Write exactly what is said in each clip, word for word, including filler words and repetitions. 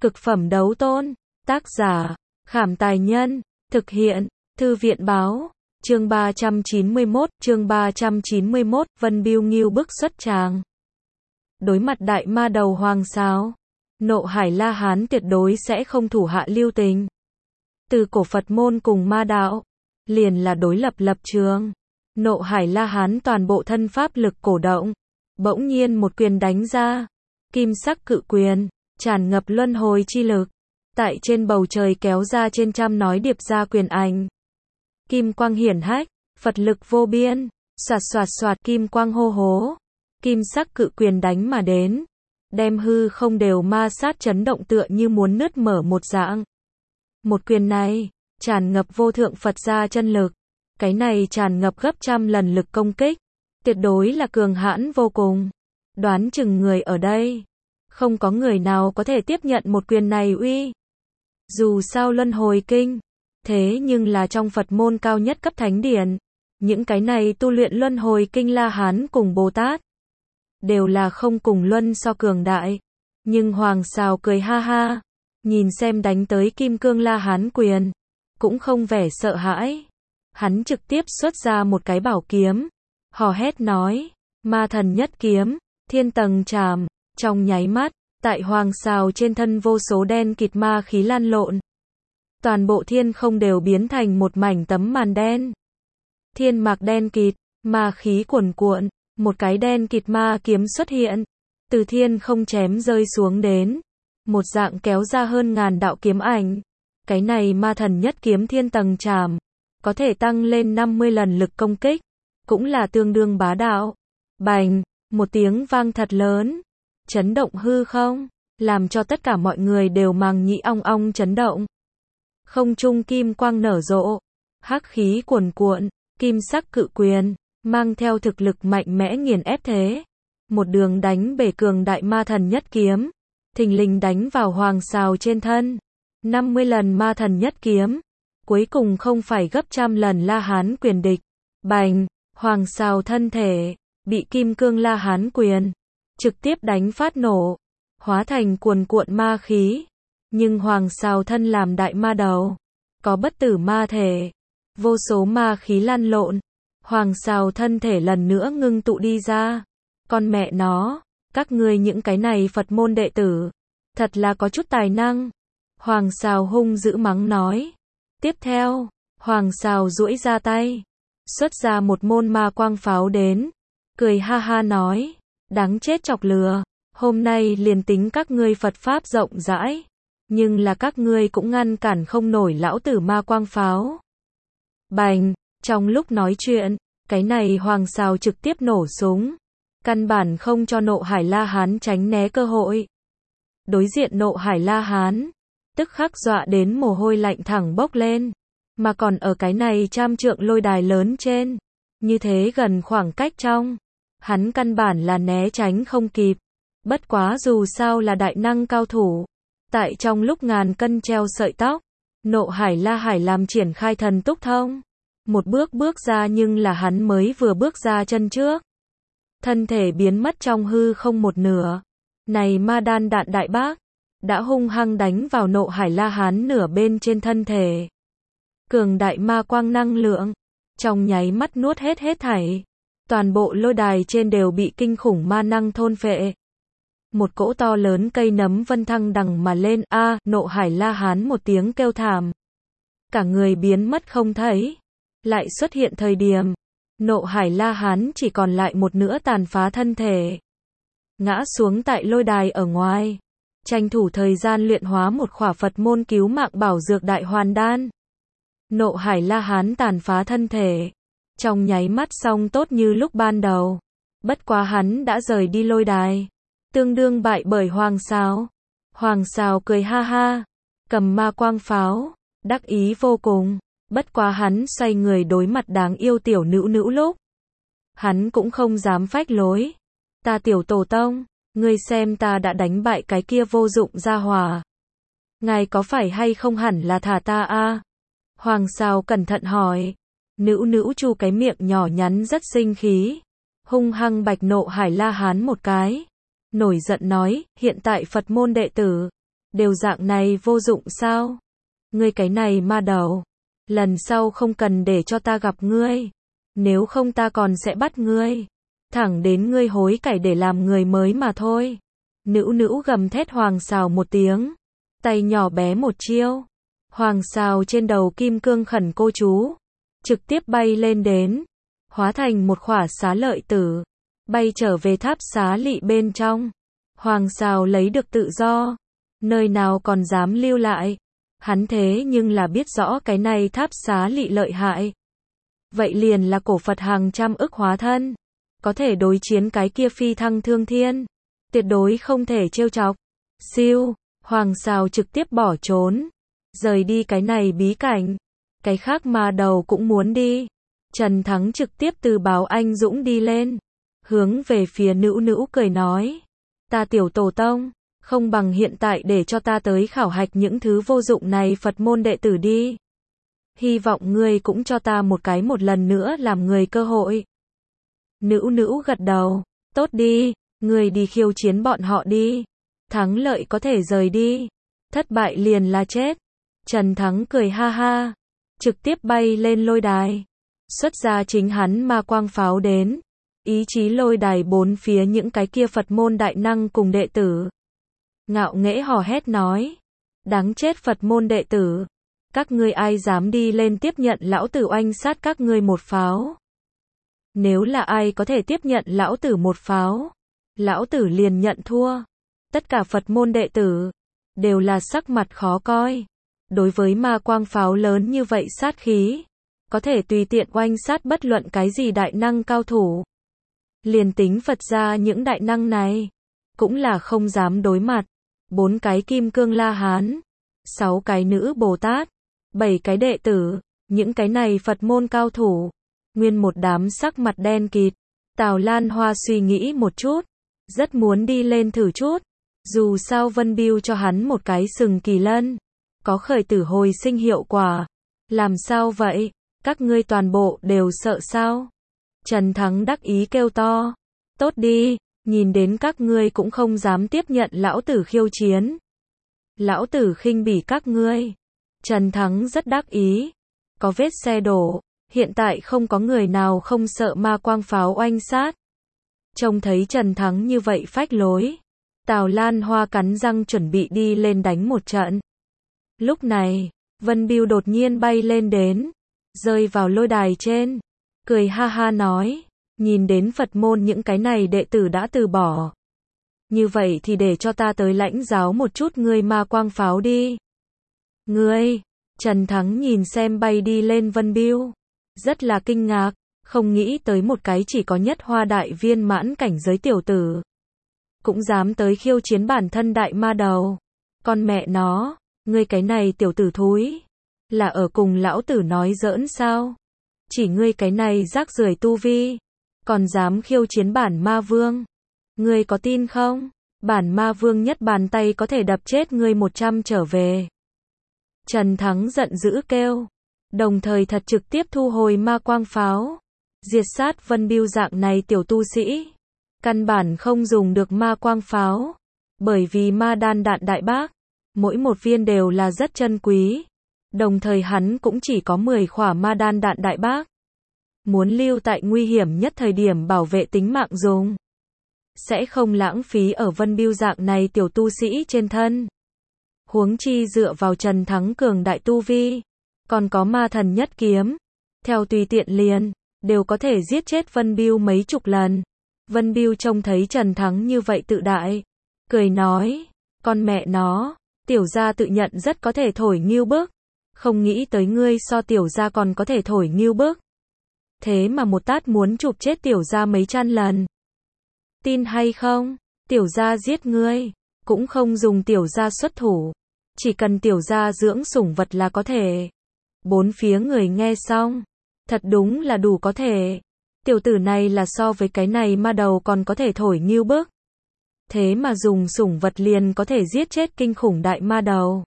Cực phẩm đấu tôn. Tác giả, Khảm Tài Nhân. Thực hiện, Thư viện Báo. Chương ba trăm chín mươi mốt, chương ba trăm chín mươi mốt, Vân Biêu Nghiêu bức xuất tràng. Đối mặt đại ma đầu Hoàng Sào, Nộ Hải La Hán tuyệt đối sẽ không thủ hạ lưu tình. Từ cổ Phật môn cùng ma đạo, liền là đối lập lập trường. Nộ Hải La Hán toàn bộ thân pháp lực cổ động, bỗng nhiên một quyền đánh ra, kim sắc cự quyền, tràn ngập luân hồi chi lực, tại trên bầu trời kéo ra trên trăm nói điệp ra quyền ảnh. Kim quang hiển hách, Phật lực vô biên, xoạt xoạt xoạt kim quang hô hố, kim sắc cự quyền đánh mà đến, đem hư không đều ma sát chấn động tựa như muốn nứt mở một dạng. Một quyền này, tràn ngập vô thượng Phật gia chân lực, cái này tràn ngập gấp trăm lần lực công kích, tuyệt đối là cường hãn vô cùng. Đoán chừng người ở đây, không có người nào có thể tiếp nhận một quyền này uy. Dù sao luân hồi kinh, thế nhưng là trong Phật môn cao nhất cấp thánh điển, những cái này tu luyện luân hồi kinh La Hán cùng Bồ Tát, đều là không cùng luân so cường đại. Nhưng Hoàng Sào cười ha ha, nhìn xem đánh tới kim cương La Hán quyền, cũng không vẻ sợ hãi. Hắn trực tiếp xuất ra một cái bảo kiếm, hò hét nói, ma thần nhất kiếm, thiên tầng trảm, trong nháy mắt, tại Hoàng Sào trên thân vô số đen kịt ma khí lan lộn. Toàn bộ thiên không đều biến thành một mảnh tấm màn đen. Thiên mạc đen kịt, ma khí cuồn cuộn, một cái đen kịt ma kiếm xuất hiện, từ thiên không chém rơi xuống đến, một dạng kéo ra hơn ngàn đạo kiếm ảnh. Cái này ma thần nhất kiếm thiên tầng trảm, có thể tăng lên năm mươi lần lực công kích, cũng là tương đương bá đạo. Bành, một tiếng vang thật lớn, chấn động hư không, làm cho tất cả mọi người đều màng nhĩ ong ong chấn động. Không trung kim quang nở rộ, hắc khí cuồn cuộn, kim sắc cự quyền, mang theo thực lực mạnh mẽ nghiền ép thế. Một đường đánh bể cường đại ma thần nhất kiếm, thình lình đánh vào Hoàng Sào trên thân. năm mươi lần ma thần nhất kiếm, cuối cùng không phải gấp trăm lần La Hán quyền địch. Bành, Hoàng Sào thân thể, bị kim cương La Hán quyền, trực tiếp đánh phát nổ, hóa thành cuồn cuộn ma khí. Nhưng Hoàng Sào thân làm đại ma đầu, có bất tử ma thể, vô số ma khí lăn lộn. Hoàng Sào thân thể lần nữa ngưng tụ đi ra. Con mẹ nó, các ngươi những cái này Phật môn đệ tử, thật là có chút tài năng. Hoàng Sào hung dữ mắng nói. Tiếp theo, Hoàng Sào duỗi ra tay, xuất ra một môn ma quang pháo đến, cười ha ha nói, đáng chết chọc lừa, hôm nay liền tính các ngươi Phật Pháp rộng rãi, nhưng là các ngươi cũng ngăn cản không nổi lão tử ma quang pháo. Bành, trong lúc nói chuyện, cái này Hoàng Sào trực tiếp nổ súng, căn bản không cho Nộ Hải La Hán tránh né cơ hội. Đối diện Nộ Hải La Hán, tức khắc dọa đến mồ hôi lạnh thẳng bốc lên, mà còn ở cái này trăm trượng lôi đài lớn trên, như thế gần khoảng cách trong, hắn căn bản là né tránh không kịp. Bất quá dù sao là đại năng cao thủ, tại trong lúc ngàn cân treo sợi tóc, Nộ Hải La Hải làm triển khai thần túc thông, một bước bước ra, nhưng là hắn mới vừa bước ra chân trước, thân thể biến mất trong hư không một nửa. Này ma đan đạn đại bác, đã hung hăng đánh vào Nộ Hải La Hán nửa bên trên thân thể. Cường đại ma quang năng lượng, trong nháy mắt nuốt hết hết thảy. Toàn bộ lôi đài trên đều bị kinh khủng ma năng thôn phệ. Một cỗ to lớn cây nấm vân thăng đằng mà lên, a, à, Nộ Hải La Hán một tiếng kêu thảm. Cả người biến mất không thấy. Lại xuất hiện thời điểm, Nộ Hải La Hán chỉ còn lại một nửa tàn phá thân thể. Ngã xuống tại lôi đài ở ngoài, tranh thủ thời gian luyện hóa một khỏa Phật môn cứu mạng bảo dược đại hoàn đan. Nộ Hải La Hán tàn phá thân thể, trong nháy mắt xong tốt như lúc ban đầu. Bất quá hắn đã rời đi lôi đài, tương đương bại bởi Hoàng Sào. Hoàng Sào cười ha ha, cầm ma quang pháo, đắc ý vô cùng. Bất quá hắn xoay người đối mặt đáng yêu tiểu nữ nữ lúc, hắn cũng không dám phách lối. Ta tiểu tổ tông, ngươi xem ta đã đánh bại cái kia vô dụng gia hỏa, ngài có phải hay không hẳn là thả ta a? Hoàng Sào cẩn thận hỏi. Nữ nữ chu cái miệng nhỏ nhắn rất sinh khí, hung hăng bạch Nộ Hải La Hán một cái, nổi giận nói, hiện tại Phật môn đệ tử, đều dạng này vô dụng sao? Ngươi cái này ma đầu, lần sau không cần để cho ta gặp ngươi, nếu không ta còn sẽ bắt ngươi, thẳng đến ngươi hối cải để làm người mới mà thôi. Nữu nữu gầm thét Hoàng Sào một tiếng, tay nhỏ bé một chiêu, Hoàng Sào trên đầu kim cương khẩn cô chú, trực tiếp bay lên đến, hóa thành một khỏa xá lợi tử, bay trở về tháp xá lị bên trong. Hoàng Sào lấy được tự do, nơi nào còn dám lưu lại, hắn thế nhưng là biết rõ cái này tháp xá lị lợi hại. Vậy liền là cổ Phật hàng trăm ức hóa thân, có thể đối chiến cái kia phi thăng thương thiên, tuyệt đối không thể trêu chọc. Siêu, Hoàng Sào trực tiếp bỏ trốn, rời đi cái này bí cảnh, cái khác ma đầu cũng muốn đi. Trần Thắng trực tiếp từ báo anh dũng đi lên, hướng về phía Nữu Nữu cười nói, ta tiểu tổ tông, không bằng hiện tại để cho ta tới khảo hạch những thứ vô dụng này Phật môn đệ tử đi. Hy vọng ngươi cũng cho ta một cái một lần nữa làm người cơ hội. Nữu Nữu gật đầu, tốt đi, ngươi đi khiêu chiến bọn họ đi, thắng lợi có thể rời đi, thất bại liền là chết. Trần Thắng cười ha ha, trực tiếp bay lên lôi đài, xuất ra chính hắn ma quang pháo đến, ý chí lôi đài bốn phía những cái kia Phật môn đại năng cùng đệ tử. Ngạo nghễ hò hét nói, đáng chết Phật môn đệ tử, các ngươi ai dám đi lên tiếp nhận lão tử oanh sát các ngươi một pháo. Nếu là ai có thể tiếp nhận lão tử một pháo, lão tử liền nhận thua. Tất cả Phật môn đệ tử đều là sắc mặt khó coi. Đối với ma quang pháo lớn như vậy sát khí, có thể tùy tiện oanh sát bất luận cái gì đại năng cao thủ. Liền tính Phật ra những đại năng này, cũng là không dám đối mặt. Bốn cái kim cương La Hán, sáu cái nữ Bồ Tát, bảy cái đệ tử, những cái này Phật môn cao thủ, nguyên một đám sắc mặt đen kịt. Tào Lan Hoa suy nghĩ một chút, rất muốn đi lên thử chút. Dù sao Vân Biêu cho hắn một cái sừng kỳ lân, có khởi tử hồi sinh hiệu quả. Làm sao vậy? Các ngươi toàn bộ đều sợ sao? Trần Thắng đắc ý kêu to. Tốt đi, nhìn đến các ngươi cũng không dám tiếp nhận lão tử khiêu chiến. Lão tử khinh bỉ các ngươi. Trần Thắng rất đắc ý. Có vết xe đổ, hiện tại không có người nào không sợ ma quang pháo oanh sát. Trông thấy Trần Thắng như vậy phách lối, Tào Lan Hoa cắn răng chuẩn bị đi lên đánh một trận. Lúc này, Vân Biêu đột nhiên bay lên đến, rơi vào lôi đài trên, cười ha ha nói, nhìn đến Phật môn những cái này đệ tử đã từ bỏ. Như vậy thì để cho ta tới lãnh giáo một chút ngươi ma quang pháo đi. Ngươi, Trần Thắng nhìn xem bay đi lên Vân Biêu, rất là kinh ngạc, không nghĩ tới một cái chỉ có nhất hoa đại viên mãn cảnh giới tiểu tử, cũng dám tới khiêu chiến bản thân đại ma đầu. Con mẹ nó, ngươi cái này tiểu tử thúi, là ở cùng lão tử nói giỡn sao? Chỉ ngươi cái này rác rưởi tu vi, còn dám khiêu chiến bản ma vương. Ngươi có tin không? Bản ma vương nhất bàn tay có thể đập chết ngươi một trăm trở về. Trần Thắng giận dữ kêu, đồng thời thật trực tiếp thu hồi ma quang pháo, diệt sát Vân Biêu dạng này tiểu tu sĩ. Căn bản không dùng được ma quang pháo, bởi vì ma đan đạn đại bác, mỗi một viên đều là rất chân quý. Đồng thời hắn cũng chỉ có mười khỏa ma đan đạn đại bác. Muốn lưu tại nguy hiểm nhất thời điểm bảo vệ tính mạng dùng, sẽ không lãng phí ở Vân Biêu dạng này tiểu tu sĩ trên thân. Huống chi dựa vào Trần Thắng cường đại tu vi, còn có ma thần nhất kiếm, theo tùy tiện liền, đều có thể giết chết Vân Biêu mấy chục lần. Vân Biêu trông thấy Trần Thắng như vậy tự đại, cười nói, con mẹ nó, tiểu gia tự nhận rất có thể thổi ngưu bức, không nghĩ tới ngươi so tiểu gia còn có thể thổi ngưu bức. Thế mà một tát muốn chụp chết tiểu gia mấy trăm lần. Tin hay không, tiểu gia giết ngươi, cũng không dùng tiểu gia xuất thủ, chỉ cần tiểu gia dưỡng sủng vật là có thể. Bốn phía người nghe xong, thật đúng là đủ có thể. Tiểu tử này là so với cái này ma đầu còn có thể thổi ngưu bức. Thế mà dùng sủng vật liền có thể giết chết kinh khủng đại ma đầu.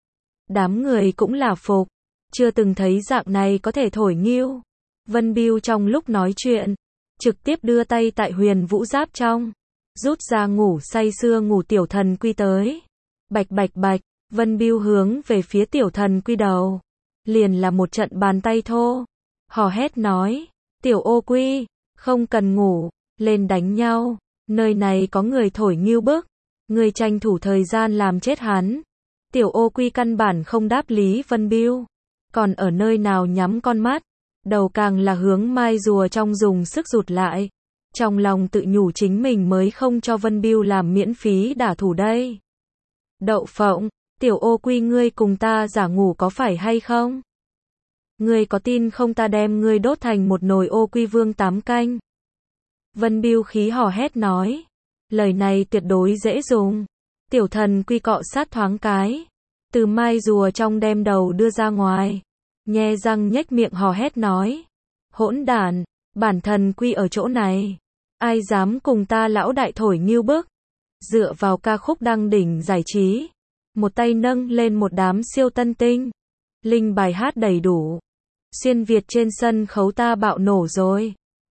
Đám người cũng là phục, chưa từng thấy dạng này có thể thổi ngưu. Vân Biêu trong lúc nói chuyện, trực tiếp đưa tay tại huyền vũ giáp trong, rút ra ngủ say sưa ngủ tiểu thần quy tới. Bạch bạch bạch, Vân Bưu hướng về phía tiểu thần quy đầu. Liền là một trận bàn tay thô. Hò hét nói, tiểu ô quy, không cần ngủ, lên đánh nhau. Nơi này có người thổi ngưu bức. Người tranh thủ thời gian làm chết hắn. Tiểu ô quy căn bản không đáp lý Vân Bưu. Còn ở nơi nào nhắm con mắt. Đầu càng là hướng mai rùa trong dùng sức rụt lại. Trong lòng tự nhủ chính mình mới không cho Vân Bưu làm miễn phí đả thủ đây. Đậu phộng, tiểu ô quy ngươi cùng ta giả ngủ có phải hay không? Ngươi có tin không ta đem ngươi đốt thành một nồi ô quy vương tám canh? Vân Bưu khí hò hét nói. Lời này tuyệt đối dễ dùng. Tiểu thần quy cọ sát thoáng cái. Từ mai rùa trong đem đầu đưa ra ngoài. Nhe răng nhếch miệng hò hét nói. Hỗn đản, bản thần quy ở chỗ này. Ai dám cùng ta lão đại thổi ngưu bức? Dựa vào ca khúc đăng đỉnh giải trí. Một tay nâng lên một đám siêu tân tinh. Linh bài hát đầy đủ. Xuyên Việt trên sân khấu ta bạo nổ rồi.